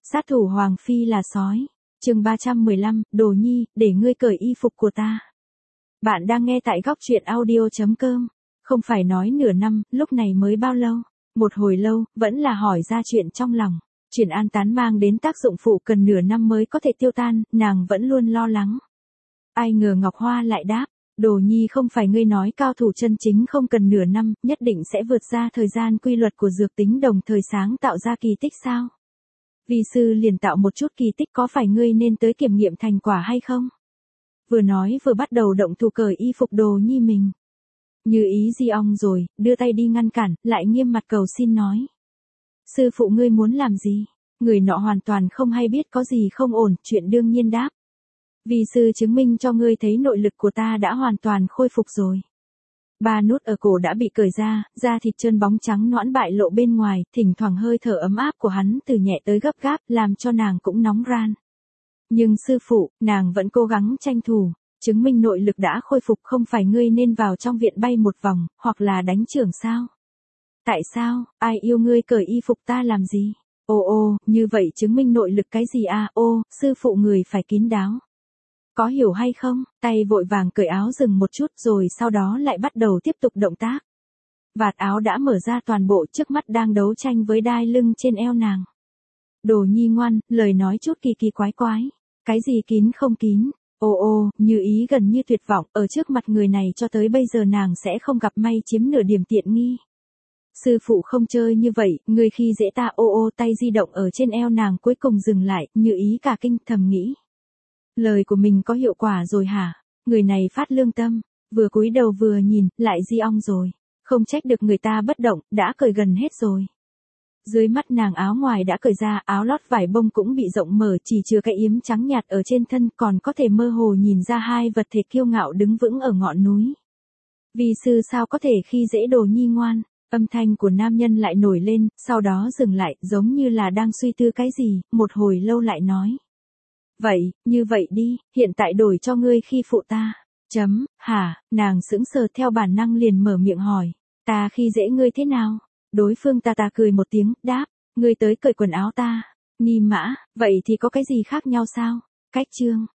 Sát thủ Hoàng Phi là sói. Chương 315, Đồ Nhi, để ngươi cởi y phục của ta. Bạn đang nghe tại góc truyện audio.com. Không phải nói nửa năm, lúc này mới bao lâu. Một hồi lâu, vẫn là hỏi ra chuyện trong lòng. Chuyện an tán mang đến tác dụng phụ cần nửa năm mới có thể tiêu tan, nàng vẫn luôn lo lắng. Ai ngờ Ngọc Hoa lại đáp, Đồ Nhi không phải ngươi nói cao thủ chân chính không cần nửa năm, nhất định sẽ vượt ra thời gian quy luật của dược tính đồng thời sáng tạo ra kỳ tích sao? Vi sư liền tạo một chút kỳ tích, có phải ngươi nên tới kiểm nghiệm thành quả hay không? Vừa nói vừa bắt đầu động thủ cởi y phục Đồ Nhi mình. Như ý di ong rồi, đưa tay đi ngăn cản, lại nghiêm mặt cầu xin nói. Sư phụ ngươi muốn làm gì? Người nọ hoàn toàn không hay biết có gì không ổn, chuyện đương nhiên đáp. Vi sư chứng minh cho ngươi thấy nội lực của ta đã hoàn toàn khôi phục rồi. Ba nút ở cổ đã bị cởi ra, da thịt trơn bóng trắng nõn bại lộ bên ngoài, thỉnh thoảng hơi thở ấm áp của hắn từ nhẹ tới gấp gáp, làm cho nàng cũng nóng ran. Nhưng sư phụ, nàng vẫn cố gắng tranh thủ, chứng minh nội lực đã khôi phục, không phải ngươi nên vào trong viện bay một vòng, hoặc là đánh chưởng sao? Tại sao, ai yêu ngươi cởi y phục ta làm gì? Ô, như vậy chứng minh nội lực cái gì à? Ô, sư phụ người phải kín đáo. Có hiểu hay không? Tay vội vàng cởi áo dừng một chút rồi sau đó lại bắt đầu tiếp tục động tác. Vạt áo đã mở ra toàn bộ, trước mắt đang đấu tranh với đai lưng trên eo nàng. Đồ Nhi ngoan, lời nói chút kỳ kỳ quái quái. Cái gì kín không kín? Ô, Như ý gần như tuyệt vọng, ở trước mặt người này cho tới bây giờ nàng sẽ không gặp may chiếm nửa điểm tiện nghi. Sư phụ không chơi như vậy, người khi dễ ta. Ô, tay di động ở trên eo nàng cuối cùng dừng lại, Như ý cả kinh thầm nghĩ. Lời của mình có hiệu quả rồi hả? Người này phát lương tâm, vừa cúi đầu vừa nhìn, lại di ong rồi. Không trách được người ta bất động, đã cởi gần hết rồi. Dưới mắt nàng áo ngoài đã cởi ra, áo lót vải bông cũng bị rộng mở, chỉ chừa cái yếm trắng nhạt ở trên thân, còn có thể mơ hồ nhìn ra hai vật thể kiêu ngạo đứng vững ở ngọn núi. Vi sư sao có thể khi dễ Đồ Nhi ngoan? Âm thanh của nam nhân lại nổi lên, sau đó dừng lại, giống như là đang suy tư cái gì, một hồi lâu lại nói. Vậy, như vậy đi, hiện tại đổi cho ngươi khi phụ ta. Hả, nàng sững sờ theo bản năng liền mở miệng hỏi. Ta khi dễ ngươi thế nào? Đối phương ta cười một tiếng, đáp. Ngươi tới cởi quần áo ta. Ni mã, vậy thì có cái gì khác nhau sao? Cách chương.